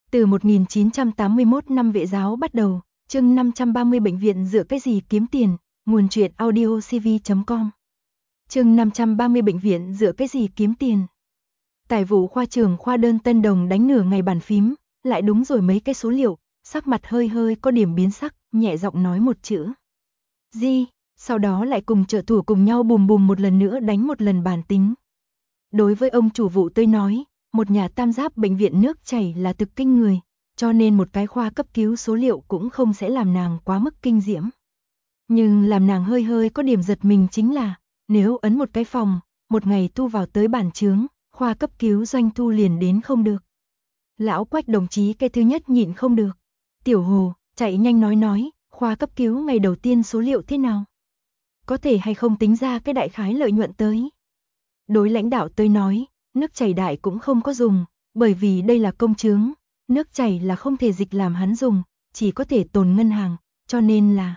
Từ 1981 năm Vệ giáo bắt đầu, chương 530 bệnh viện dựa cái gì kiếm tiền, nguồn truyện audiocv.com. Chương 530 bệnh viện dựa cái gì kiếm tiền. Tài vụ khoa trưởng khoa đơn Tân Đồng đánh nửa ngày bàn phím, lại đúng rồi mấy cái số liệu, sắc mặt hơi hơi có điểm biến sắc, nhẹ giọng nói một chữ. Gì, sau đó lại cùng trợ thủ cùng nhau bùm bùm một lần nữa đánh một lần bàn tính. Đối với ông chủ vụ tôi nói, một nhà tam giác bệnh viện nước chảy là thực kinh người, cho nên một cái khoa cấp cứu số liệu cũng không sẽ làm nàng quá mức kinh diễm. Nhưng làm nàng hơi hơi có điểm giật mình chính là, nếu ấn một cái phòng, một ngày thu vào tới bản chướng, khoa cấp cứu doanh thu liền đến không được. Lão Quách đồng chí cái thứ nhất nhịn không được. Tiểu Hồ, chạy nhanh nói, khoa cấp cứu ngày đầu tiên số liệu thế nào? Có thể hay không tính ra cái đại khái lợi nhuận tới? Đối lãnh đạo tôi nói, nước chảy đại cũng không có dùng, bởi vì đây là công chướng, nước chảy là không thể dịch làm hắn dùng, chỉ có thể tồn ngân hàng, cho nên là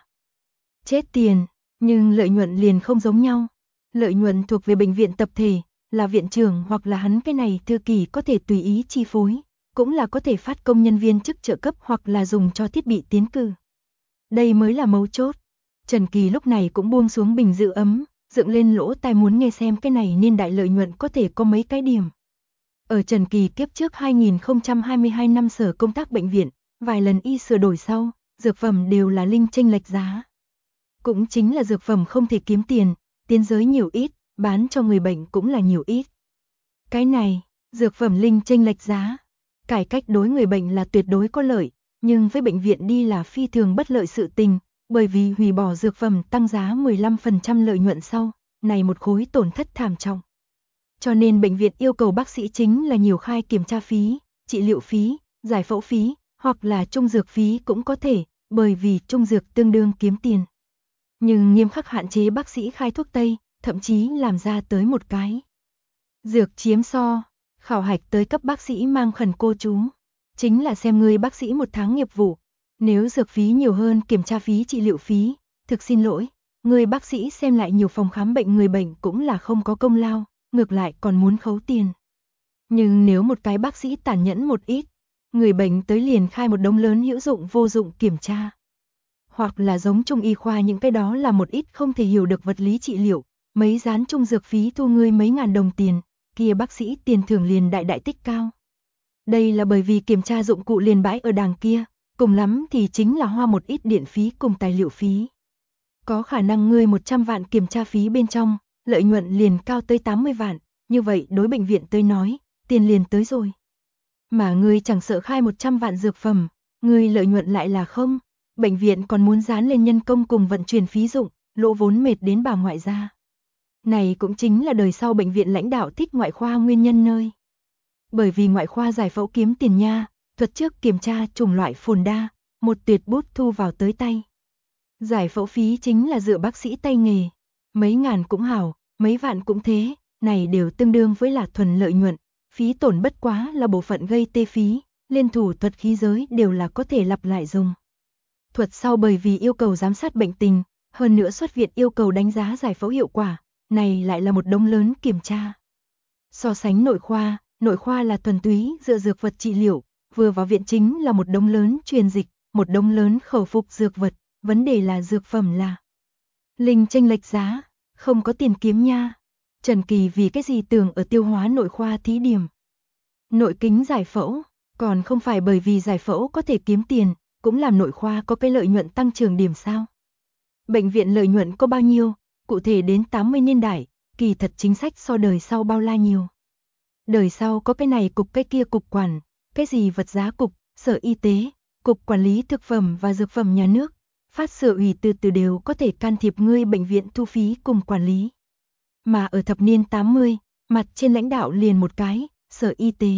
chết tiền, nhưng lợi nhuận liền không giống nhau. Lợi nhuận thuộc về bệnh viện tập thể, là viện trưởng hoặc là hắn cái này thư ký có thể tùy ý chi phối, cũng là có thể phát công nhân viên chức trợ cấp hoặc là dùng cho thiết bị tiến cử. Đây mới là mấu chốt. Trần Kỳ lúc này cũng buông xuống bình giữ ấm, dựng lên lỗ tai muốn nghe xem cái này nên đại lợi nhuận có thể có mấy cái điểm. Ở Trần Kỳ kiếp trước 2022 năm sở công tác bệnh viện, vài lần y sửa đổi sau, dược phẩm đều là linh chênh lệch giá. Cũng chính là dược phẩm không thể kiếm tiền, tiến giới nhiều ít, bán cho người bệnh cũng là nhiều ít. Cái này, dược phẩm linh chênh lệch giá, cải cách đối người bệnh là tuyệt đối có lợi, nhưng với bệnh viện đi là phi thường bất lợi sự tình, bởi vì hủy bỏ dược phẩm tăng giá 15% lợi nhuận sau, này một khối tổn thất thảm trọng. Cho nên bệnh viện yêu cầu bác sĩ chính là nhiều khai kiểm tra phí, trị liệu phí, giải phẫu phí, hoặc là trung dược phí cũng có thể, bởi vì trung dược tương đương kiếm tiền. Nhưng nghiêm khắc hạn chế bác sĩ khai thuốc tây, thậm chí làm ra tới một cái dược chiếm so, khảo hạch tới cấp bác sĩ mang khẩn cô chú, chính là xem người bác sĩ một tháng nghiệp vụ, nếu dược phí nhiều hơn kiểm tra phí trị liệu phí, thực xin lỗi, người bác sĩ xem lại nhiều phòng khám bệnh người bệnh cũng là không có công lao, ngược lại còn muốn khấu tiền. Nhưng nếu một cái bác sĩ tàn nhẫn một ít, người bệnh tới liền khai một đống lớn hữu dụng vô dụng kiểm tra. Hoặc là giống trung y khoa những cái đó là một ít không thể hiểu được vật lý trị liệu, mấy dán trung dược phí thu ngươi mấy ngàn đồng tiền, kia bác sĩ tiền thưởng liền đại đại tích cao. Đây là bởi vì kiểm tra dụng cụ liền bãi ở đàng kia, cùng lắm thì chính là hoa một ít điện phí cùng tài liệu phí. Có khả năng ngươi 100 vạn kiểm tra phí bên trong, lợi nhuận liền cao tới 80 vạn, như vậy đối bệnh viện tới nói, tiền liền tới rồi. Mà ngươi chẳng sợ khai 100 vạn dược phẩm, ngươi lợi nhuận lại là không, bệnh viện còn muốn dán lên nhân công cùng vận chuyển phí dụng, lỗ vốn mệt đến bà ngoại gia. Này cũng chính là đời sau bệnh viện lãnh đạo thích ngoại khoa nguyên nhân nơi. Bởi vì ngoại khoa giải phẫu kiếm tiền nha, thuật trước kiểm tra chủng loại phồn đa, một tuyệt bút thu vào tới tay. Giải phẫu phí chính là dựa bác sĩ tay nghề, mấy ngàn cũng hảo, mấy vạn cũng thế, này đều tương đương với là thuần lợi nhuận, phí tổn bất quá là bộ phận gây tê phí, liên thủ thuật khí giới đều là có thể lặp lại dùng. Thuật sau bởi vì yêu cầu giám sát bệnh tình, hơn nữa xuất viện yêu cầu đánh giá giải phẫu hiệu quả, này lại là một đống lớn kiểm tra. So sánh nội khoa là thuần túy dựa dược vật trị liệu, vừa vào viện chính là một đống lớn truyền dịch, một đống lớn khẩu phục dược vật, vấn đề là dược phẩm là linh chênh lệch giá, không có tiền kiếm nha. Trần Kỳ vì cái gì tưởng ở tiêu hóa nội khoa thí điểm nội kính giải phẫu, còn không phải bởi vì giải phẫu có thể kiếm tiền, cũng làm nội khoa có cái lợi nhuận tăng trưởng điểm sao. Bệnh viện lợi nhuận có bao nhiêu, cụ thể đến 80 niên đại, kỳ thật chính sách so đời sau bao la nhiều. Đời sau có cái này cục cái kia cục quản, cái gì vật giá cục, sở y tế, cục quản lý thực phẩm và dược phẩm nhà nước, phát sở ủy từ đều có thể can thiệp ngươi bệnh viện thu phí cùng quản lý. Mà ở thập niên 80, mặt trên lãnh đạo liền một cái, sở y tế.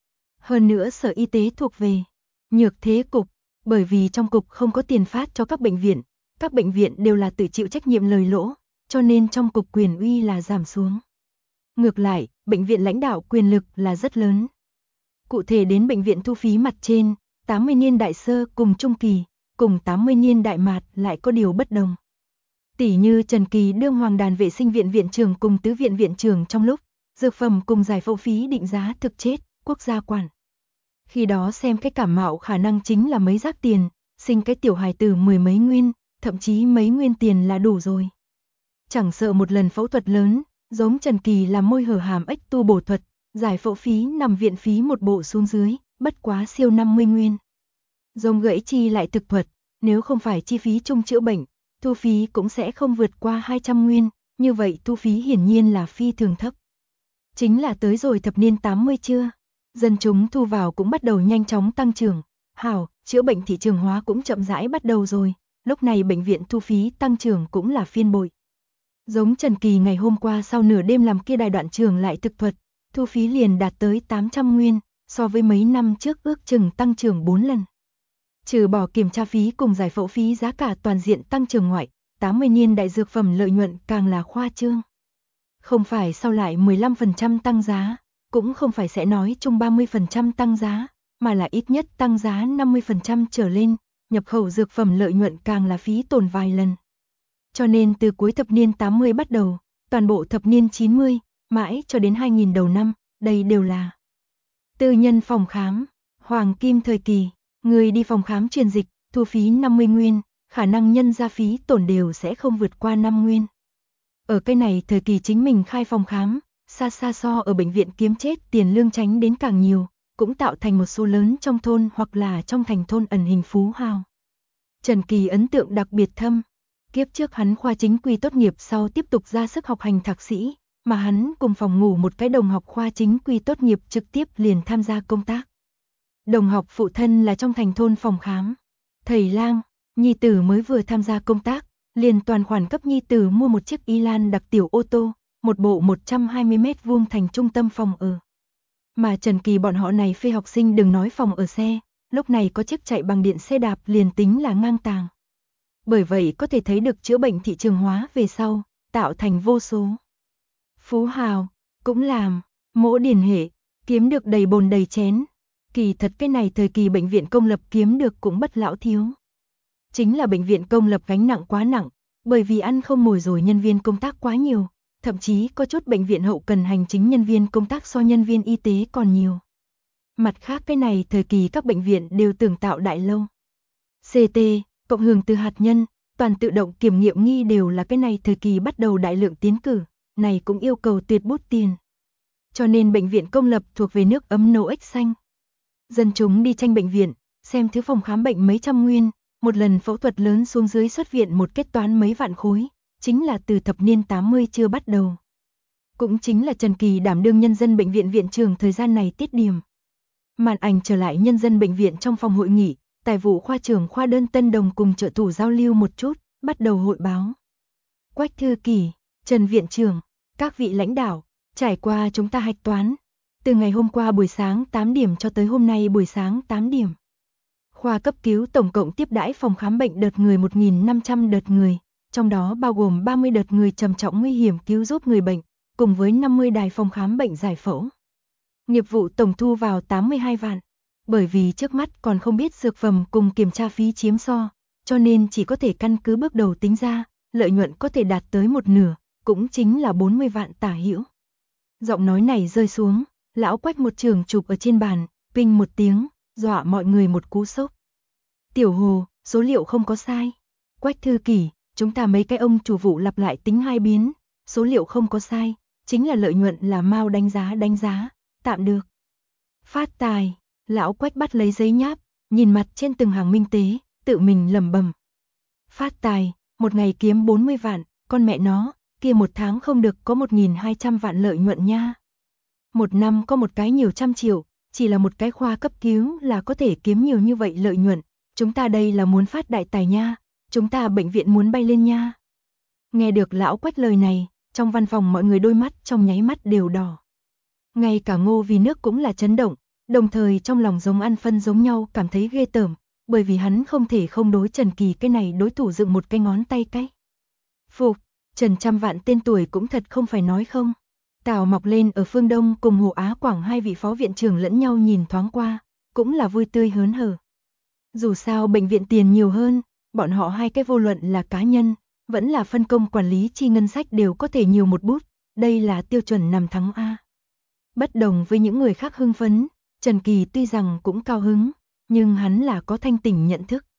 Hơn nữa sở y tế thuộc về nhược thế cục, bởi vì trong cục không có tiền phát cho các bệnh viện đều là tự chịu trách nhiệm lời lỗ, cho nên trong cục quyền uy là giảm xuống. Ngược lại, bệnh viện lãnh đạo quyền lực là rất lớn. Cụ thể đến bệnh viện thu phí mặt trên, 80 niên đại sơ cùng trung kỳ, cùng 80 niên đại mạt lại có điều bất đồng. Tỷ như Trần Kỳ đương Hoàng Đàn vệ sinh viện viện trưởng cùng tứ viện viện trưởng trong lúc, dược phẩm cùng giải phẫu phí định giá thực chết, quốc gia quản. Khi đó xem cái cảm mạo khả năng chính là mấy rác tiền, sinh cái tiểu hài tử 10 mấy nguyên, thậm chí mấy nguyên tiền là đủ rồi. Chẳng sợ một lần phẫu thuật lớn, giống Trần Kỳ làm môi hở hàm ếch tu bổ thuật, giải phẫu phí nằm viện phí một bộ xuống dưới, bất quá siêu 50 nguyên. Giống gãy chi lại thực thuật, nếu không phải chi phí chung chữa bệnh, thu phí cũng sẽ không vượt qua 200 nguyên, như vậy thu phí hiển nhiên là phi thường thấp. Chính là tới rồi thập niên 80 chưa? Dân chúng thu vào cũng bắt đầu nhanh chóng tăng trưởng. Hảo, chữa bệnh thị trường hóa cũng chậm rãi bắt đầu rồi, lúc này bệnh viện thu phí tăng trưởng cũng là phiên bội. Giống Trần Kỳ ngày hôm qua sau nửa đêm làm kia đài đoạn trường lại thực thuật, thu phí liền đạt tới 800 nguyên, so với mấy năm trước ước chừng tăng trưởng 4 lần. Trừ bỏ kiểm tra phí cùng giải phẫu phí giá cả toàn diện tăng trưởng ngoại, 80 niên đại dược phẩm lợi nhuận càng là khoa trương. Không phải sau lại 15% tăng giá, cũng không phải sẽ nói chung 30% tăng giá, mà là ít nhất tăng giá 50% trở lên, nhập khẩu dược phẩm lợi nhuận càng là phí tổn vài lần. Cho nên từ cuối thập niên 80 bắt đầu, toàn bộ thập niên 90, mãi cho đến 2000 đầu năm, đây đều là tư nhân phòng khám, hoàng kim thời kỳ, người đi phòng khám truyền dịch, thu phí 50 nguyên, khả năng nhân ra phí tổn đều sẽ không vượt qua 5 nguyên. Ở cái này thời kỳ chính mình khai phòng khám, xa xa so ở bệnh viện kiếm chết tiền lương tránh đến càng nhiều, cũng tạo thành một số lớn trong thôn hoặc là trong thành thôn ẩn hình phú hào. Trần Kỳ ấn tượng đặc biệt thâm, kiếp trước hắn khoa chính quy tốt nghiệp sau tiếp tục ra sức học hành thạc sĩ, mà hắn cùng phòng ngủ một cái đồng học khoa chính quy tốt nghiệp trực tiếp liền tham gia công tác. Đồng học phụ thân là trong thành thôn phòng khám, thầy lang, nhi tử mới vừa tham gia công tác, liền toàn khoản cấp nhi tử mua một chiếc Y Lan đặc tiểu ô tô, một bộ 120 mét vuông thành trung tâm phòng ở. Mà Trần Kỳ bọn họ này phê học sinh đừng nói phòng ở xe, lúc này có chiếc chạy bằng điện xe đạp liền tính là ngang tàng. Bởi vậy có thể thấy được chữa bệnh thị trường hóa về sau, tạo thành vô số phú hào, cũng làm, mỗ điển hệ, kiếm được đầy bồn đầy chén. Kỳ thật cái này thời kỳ bệnh viện công lập kiếm được cũng bất lão thiếu. Chính là bệnh viện công lập gánh nặng quá nặng, bởi vì ăn không ngồi rồi nhân viên công tác quá nhiều, thậm chí có chút bệnh viện hậu cần hành chính nhân viên công tác so nhân viên y tế còn nhiều. Mặt khác cái này thời kỳ các bệnh viện đều tưởng tạo đại lâu. CT, cộng hưởng từ hạt nhân, toàn tự động kiểm nghiệm nghi đều là cái này thời kỳ bắt đầu đại lượng tiến cử, này cũng yêu cầu tuyệt bút tiền. Cho nên bệnh viện công lập thuộc về nước ấm nâu ếch xanh. Dân chúng đi tranh bệnh viện, xem thứ phòng khám bệnh mấy trăm nguyên, một lần phẫu thuật lớn xuống dưới xuất viện một kết toán mấy vạn khối, chính là từ thập niên 80 chưa bắt đầu. Cũng chính là Trần Kỳ đảm đương nhân dân bệnh viện viện trưởng thời gian này tiết điểm. Màn ảnh trở lại nhân dân bệnh viện trong phòng hội nghị, tài vụ khoa trưởng khoa đơn Tân Đồng cùng trợ thủ giao lưu một chút, bắt đầu hội báo. Quách thư ký, Trần viện trưởng, các vị lãnh đạo, trải qua chúng ta hạch toán, từ ngày hôm qua buổi sáng 8 điểm cho tới hôm nay buổi sáng 8 điểm. Khoa cấp cứu tổng cộng tiếp đãi phòng khám bệnh đợt người 1.500 đợt người, trong đó bao gồm 30 đợt người trầm trọng nguy hiểm cứu giúp người bệnh, cùng với 50 đài phòng khám bệnh giải phẫu. Nghiệp vụ tổng thu vào 82 vạn, bởi vì trước mắt còn không biết dược phẩm cùng kiểm tra phí chiếm so, cho nên chỉ có thể căn cứ bước đầu tính ra, lợi nhuận có thể đạt tới một nửa, cũng chính là 40 vạn tả hữu. Giọng nói này rơi xuống, lão Quách một trường chụp ở trên bàn, pinh một tiếng, dọa mọi người một cú sốc. Tiểu Hồ, số liệu không có sai. Quách thư ký, chúng ta mấy cái ông chủ vụ lặp lại tính hai biến, số liệu không có sai, chính là lợi nhuận là Mao đánh giá, tạm được. Phát tài, lão Quách bắt lấy giấy nháp, nhìn mặt trên từng hàng minh tế, tự mình lẩm bẩm. Phát tài, một ngày kiếm 40 vạn, con mẹ nó, kia một tháng không được có 1.200 vạn lợi nhuận nha. Một năm có một cái nhiều trăm triệu, chỉ là một cái khoa cấp cứu là có thể kiếm nhiều như vậy lợi nhuận. Chúng ta đây là muốn phát đại tài nha, chúng ta bệnh viện muốn bay lên nha. Nghe được lão Quách lời này, trong văn phòng mọi người đôi mắt trong nháy mắt đều đỏ. Ngay cả Ngô Vì Nước cũng là chấn động, đồng thời trong lòng giống ăn phân giống nhau cảm thấy ghê tởm, bởi vì hắn không thể không đối Trần Kỳ cái này đối thủ dựng một cái ngón tay cái. Phục, Trần trăm vạn tên tuổi cũng thật không phải nói không. Tào Mọc Lên ở phương Đông cùng Hồ Á Quảng hai vị phó viện trưởng lẫn nhau nhìn thoáng qua, cũng là vui tươi hớn hở. Dù sao bệnh viện tiền nhiều hơn, bọn họ hai cái vô luận là cá nhân, vẫn là phân công quản lý chi ngân sách đều có thể nhiều một bút, đây là tiêu chuẩn nằm thắng A. Bất đồng với những người khác hưng phấn, Trần Kỳ tuy rằng cũng cao hứng, nhưng hắn là có thanh tỉnh nhận thức.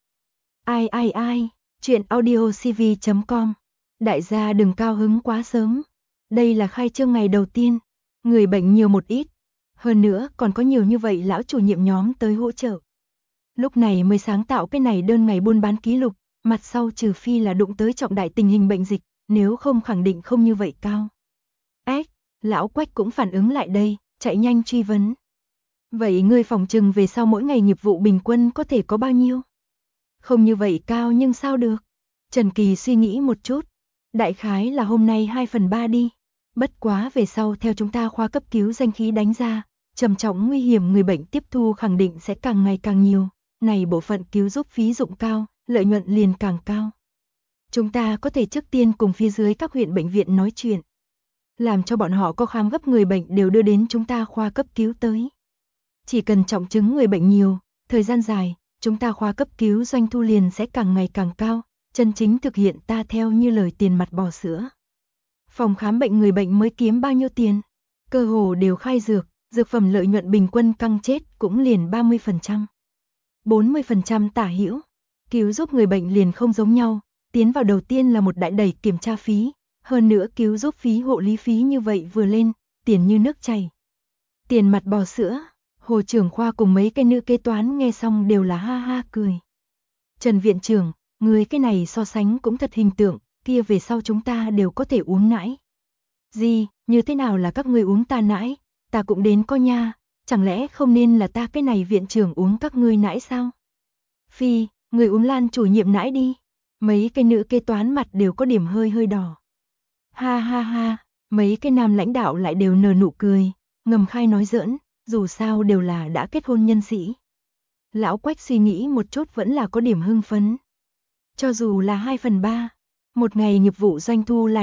Ai, chuyện audiocv.com. Đại gia đừng cao hứng quá sớm. Đây là khai trương ngày đầu tiên, người bệnh nhiều một ít. Hơn nữa còn có nhiều như vậy lão chủ nhiệm nhóm tới hỗ trợ. Lúc này mới sáng tạo cái này đơn ngày buôn bán ký lục, mặt sau trừ phi là đụng tới trọng đại tình hình bệnh dịch, nếu không khẳng định không như vậy cao. Lão Quách cũng phản ứng lại đây, chạy nhanh truy vấn. Vậy ngươi phòng trừng về sau mỗi ngày nghiệp vụ bình quân có thể có bao nhiêu? Không như vậy cao nhưng sao được? Trần Kỳ suy nghĩ một chút. Đại khái là hôm nay 2/3 đi. Bất quá về sau theo chúng ta khoa cấp cứu danh khí đánh ra, trầm trọng nguy hiểm người bệnh tiếp thu khẳng định sẽ càng ngày càng nhiều. Này bộ phận cứu giúp phí dụng cao, lợi nhuận liền càng cao. Chúng ta có thể trước tiên cùng phía dưới các huyện bệnh viện nói chuyện. Làm cho bọn họ có khám gấp người bệnh đều đưa đến chúng ta khoa cấp cứu tới. Chỉ cần trọng chứng người bệnh nhiều, thời gian dài, chúng ta khoa cấp cứu doanh thu liền sẽ càng ngày càng cao, chân chính thực hiện ta theo như lời tiền mặt bò sữa. Phòng khám bệnh người bệnh mới kiếm bao nhiêu tiền? Cơ hồ đều khai dược, dược phẩm lợi nhuận bình quân căng chết cũng liền 30%. 40% tả hữu. Cứu giúp người bệnh liền không giống nhau, tiến vào đầu tiên là một đại đẩy kiểm tra phí, hơn nữa cứu giúp phí hộ lý phí như vậy vừa lên, tiền như nước chảy. Tiền mặt bò sữa. Hồ trưởng khoa cùng mấy cái nữ kế toán nghe xong đều là ha ha cười. Trần viện trưởng, người cái này so sánh cũng thật hình tượng, kia về sau chúng ta đều có thể uống nãi. Gì, như thế nào là các ngươi uống ta nãi, ta cũng đến coi nha, chẳng lẽ không nên là ta cái này viện trưởng uống các ngươi nãi sao? Phi, người uống Lan chủ nhiệm nãi đi. Mấy cái nữ kế toán mặt đều có điểm hơi đỏ. Ha, mấy cái nam lãnh đạo lại đều nở nụ cười, ngầm khai nói giỡn. Dù sao đều là đã kết hôn nhân sĩ. Lão Quách suy nghĩ một chút vẫn là có điểm hưng phấn. Cho dù là 2/3, một ngày nghiệp vụ doanh thu là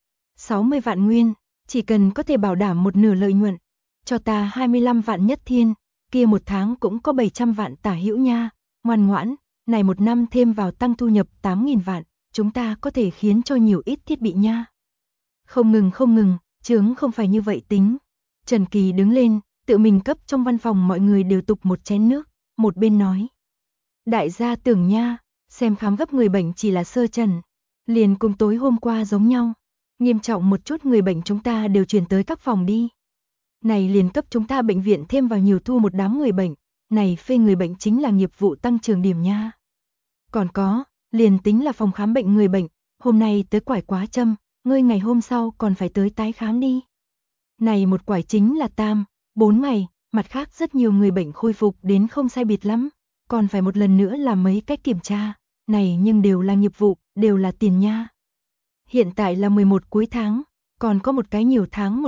60 vạn nguyên, chỉ cần có thể bảo đảm một nửa lợi nhuận, cho ta 25 vạn nhất thiên, kia một tháng cũng có 700 vạn tả hữu nha, ngoan ngoãn, này một năm thêm vào tăng thu nhập 8.000 vạn, chúng ta có thể khiến cho nhiều ít thiết bị nha. Không ngừng, chướng không phải như vậy tính. Trần Kỳ đứng lên, tự mình cấp trong văn phòng mọi người đều tục một chén nước, một bên nói. Đại gia tưởng nha, xem khám gấp người bệnh chỉ là sơ trần, liền cùng tối hôm qua giống nhau. Nghiêm trọng một chút người bệnh chúng ta đều chuyển tới các phòng đi. Này liền cấp chúng ta bệnh viện thêm vào nhiều thu một đám người bệnh, này phê người bệnh chính là nghiệp vụ tăng trưởng điểm nha. Còn có, liền tính là phòng khám bệnh người bệnh, hôm nay tới quải quá châm, ngươi ngày hôm sau còn phải tới tái khám đi. Này một quải chính là 4 ngày, mặt khác rất nhiều người bệnh khôi phục đến không sai biệt lắm, còn phải một lần nữa làm mấy cách kiểm tra, này nhưng đều là nghiệp vụ, đều là tiền nha. Hiện tại là 11 cuối tháng, còn có một cái nhiều tháng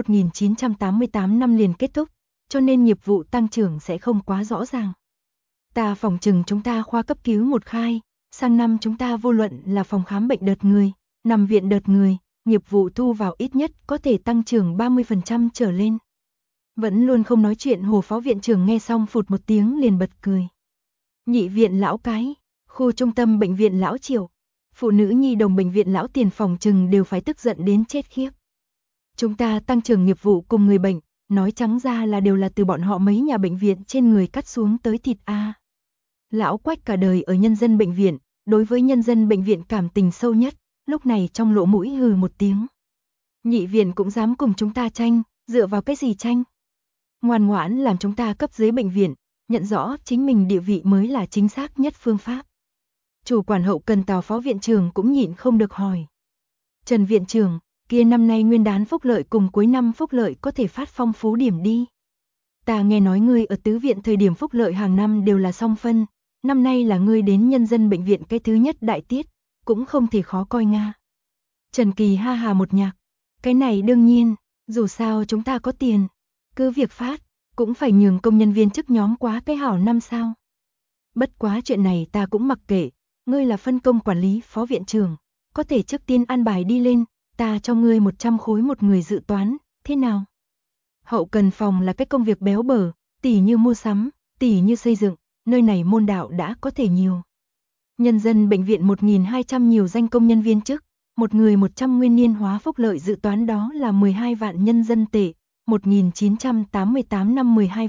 1988 năm liền kết thúc, cho nên nghiệp vụ tăng trưởng sẽ không quá rõ ràng. Ta phòng trừng chúng ta khoa cấp cứu một khai, sang năm chúng ta vô luận là phòng khám bệnh đợt người, nằm viện đợt người, nghiệp vụ thu vào ít nhất có thể tăng trưởng 30% trở lên. Vẫn luôn không nói chuyện Hồ phó viện trưởng nghe xong phụt một tiếng liền bật cười. Nhị viện lão cái, khu trung tâm bệnh viện lão Triệu, phụ nữ nhi đồng bệnh viện lão Tiền phòng trừng đều phải tức giận đến chết khiếp. Chúng ta tăng trưởng nghiệp vụ cùng người bệnh, nói trắng ra là đều là từ bọn họ mấy nhà bệnh viện trên người cắt xuống tới thịt a. Lão Quách cả đời ở nhân dân bệnh viện, đối với nhân dân bệnh viện cảm tình sâu nhất, lúc này trong lỗ mũi hừ một tiếng. Nhị viện cũng dám cùng chúng ta tranh, dựa vào cái gì tranh? Ngoan ngoãn làm chúng ta cấp dưới bệnh viện, nhận rõ chính mình địa vị mới là chính xác nhất phương pháp. Chủ quản hậu cần Tào phó viện trưởng cũng nhịn không được hỏi. Trần viện trưởng, kia năm nay nguyên đán phúc lợi cùng cuối năm phúc lợi có thể phát phong phú điểm đi. Ta nghe nói ngươi ở tứ viện thời điểm phúc lợi hàng năm đều là song phân, năm nay là ngươi đến nhân dân bệnh viện cái thứ nhất đại tiết, cũng không thể khó coi nga. Trần Kỳ ha hà một nhạc, cái này đương nhiên, dù sao chúng ta có tiền, cứ việc phát, cũng phải nhường công nhân viên chức nhóm quá cái hảo năm sao. Bất quá chuyện này ta cũng mặc kệ, ngươi là phân công quản lý phó viện trưởng, có thể trước tiên an bài đi lên, ta cho ngươi 100 khối một người dự toán, thế nào? Hậu cần phòng là cái công việc béo bở, tỉ như mua sắm, tỉ như xây dựng, nơi này môn đạo đã có thể nhiều. Nhân dân bệnh viện 1.200 nhiều danh công nhân viên chức, một người 100 nguyên niên hóa phúc lợi dự toán đó là 12 vạn nhân dân tệ, 1988 năm 12 vạn,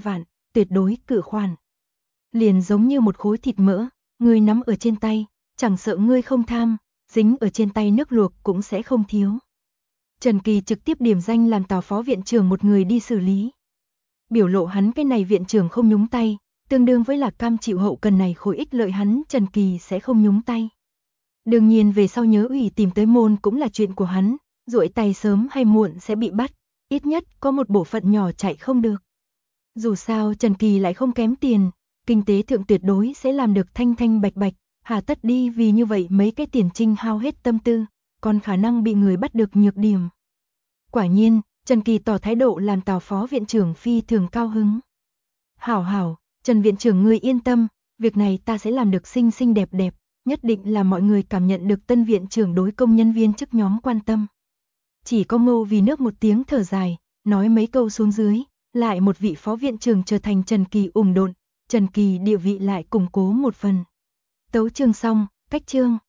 tuyệt đối cự khoản. Liền giống như một khối thịt mỡ, ngươi nắm ở trên tay, chẳng sợ ngươi không tham, dính ở trên tay nước luộc cũng sẽ không thiếu. Trần Kỳ trực tiếp điểm danh làm Tào phó viện trưởng một người đi xử lý. Biểu lộ hắn cái này viện trưởng không nhúng tay, tương đương với là cam chịu hậu cần này khối ích lợi hắn Trần Kỳ sẽ không nhúng tay. Đương nhiên về sau nhớ ủy tìm tới môn cũng là chuyện của hắn, duỗi tay sớm hay muộn sẽ bị bắt, ít nhất có một bộ phận nhỏ chạy không được. Dù sao Trần Kỳ lại không kém tiền, kinh tế thượng tuyệt đối sẽ làm được thanh thanh bạch bạch, hà tất đi vì như vậy mấy cái tiền trinh hao hết tâm tư, còn khả năng bị người bắt được nhược điểm. Quả nhiên, Trần Kỳ tỏ thái độ làm Tào phó viện trưởng phi thường cao hứng. Hảo hảo, Trần viện trưởng ngươi yên tâm, việc này ta sẽ làm được xinh xinh đẹp đẹp, nhất định là mọi người cảm nhận được tân viện trưởng đối công nhân viên chức nhóm quan tâm. Chỉ có Ngô Vì Nước một tiếng thở dài, nói mấy câu xuống dưới, lại một vị phó viện trưởng trở thành Trần Kỳ ủng độn, Trần Kỳ địa vị lại củng cố một phần. Tấu chương xong, cách chương.